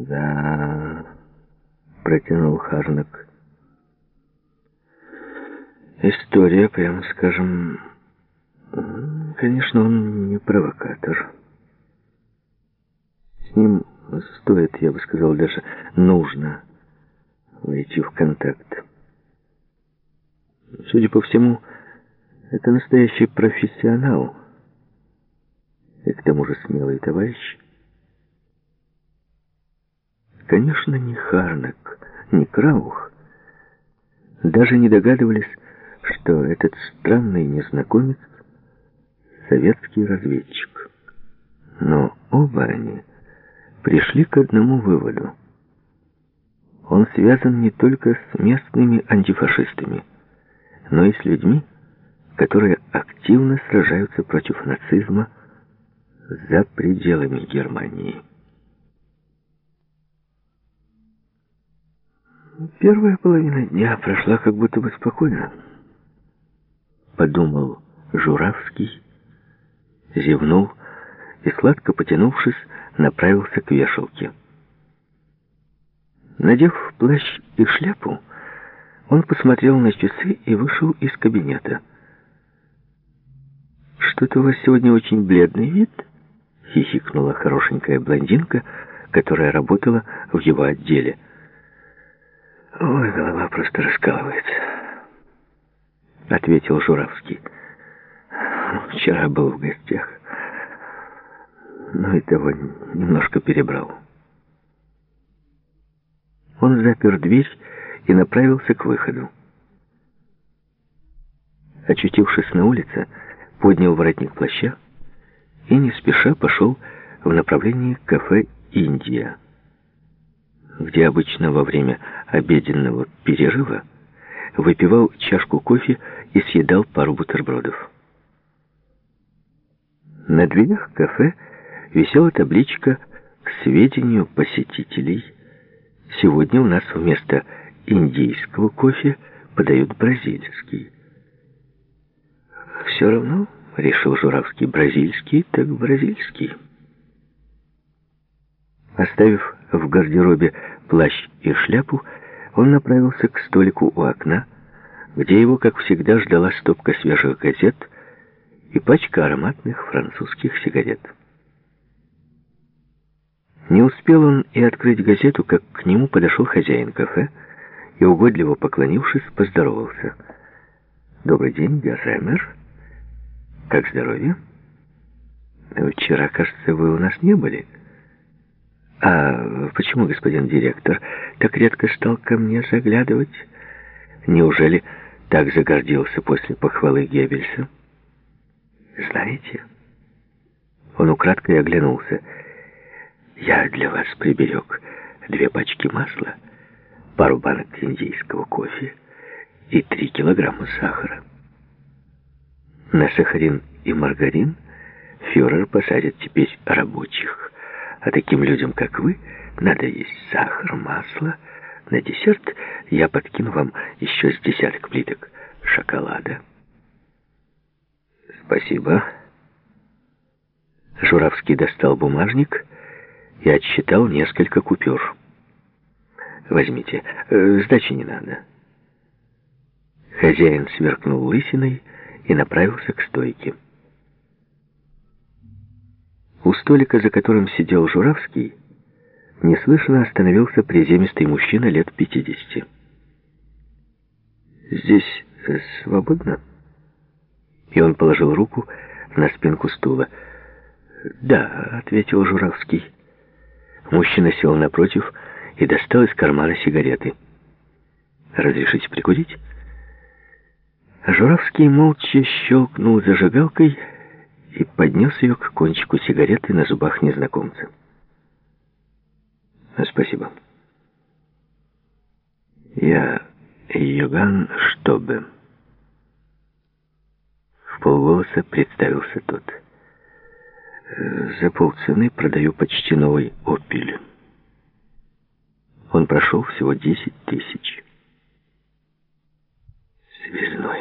Да, протянул Харнак. История, прямо скажем... Конечно, он не провокатор. С ним стоит, я бы сказал, даже нужно войти в контакт. Судя по всему, это настоящий профессионал. И к тому же смелый товарищ. Конечно, ни Харнак, ни Краух даже не догадывались, что этот странный незнакомец — советский разведчик. Но оба они пришли к одному выводу. Он связан не только с местными антифашистами, но и с людьми, которые активно сражаются против нацизма за пределами Германии. Первая половина дня прошла как будто бы спокойно, подумал Журавский, зевнул и, сладко потянувшись, направился к вешалке. Надев плащ и шляпу, он посмотрел на часы и вышел из кабинета. «Что-то у вас сегодня очень бледный вид», — хихикнула хорошенькая блондинка, которая работала в его отделе. «Ой, голова просто раскалывается», — ответил Журавский. «Вчера был в гостях, но и того немножко перебрал». Он запер дверь и направился к выходу. Очутившись на улице, поднял воротник плаща и не спеша пошел в направлении кафе «Индия», где обычно во время обеденного перерыва выпивал чашку кофе и съедал пару бутербродов. На дверях кафе висела табличка к сведению посетителей: сегодня у нас вместо индийского кофе подают бразильский. Все равно, решил Журавский, бразильский так бразильский. Оставив в гардеробе плащ и шляпу, он направился к столику у окна, где его, как всегда, ждала стопка свежих газет и пачка ароматных французских сигарет. Не успел он и открыть газету, как к нему подошел хозяин кафе и, угодливо поклонившись, поздоровался. «Добрый день, Герремер. Как здоровье? Вчера, кажется, вы у нас не были. А почему господин директор так редко стал ко мне заглядывать? Неужели так загордился после похвалы Геббельса? Знаете?» Он украдкой оглянулся. «Я для вас приберег 2 пачки масла, пару банок индийского кофе и 3 килограмма сахара. На сахарин и маргарин фюрер посадит теперь рабочих, а таким людям, как вы, надо есть сахар, масло. На десерт я подкину вам еще с десяток плиток шоколада». «Спасибо». Журавский достал бумажник и отсчитал несколько купюр. «Возьмите, сдачи не надо». Хозяин сверкнул лысиной и направился к стойке. У столика, за которым сидел Журавский, неслышно остановился приземистый мужчина лет 50. «Здесь свободно?» И он положил руку на спинку стула. «Да», — ответил Журавский. Мужчина сел напротив и достал из кармана сигареты. «Разрешите прикурить?» Журавский молча щелкнул зажигалкой и поднес ее к кончику сигареты на зубах незнакомца. «Спасибо. Я Йоган Штобе». Вполголоса представился тот. «За полцены продаю почти новый «Опель». Он прошел всего 10 тысяч. Связной.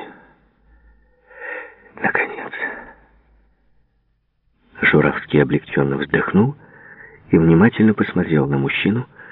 Наконец. Журавский облегченно вздохнул и и внимательно посмотрел на мужчину,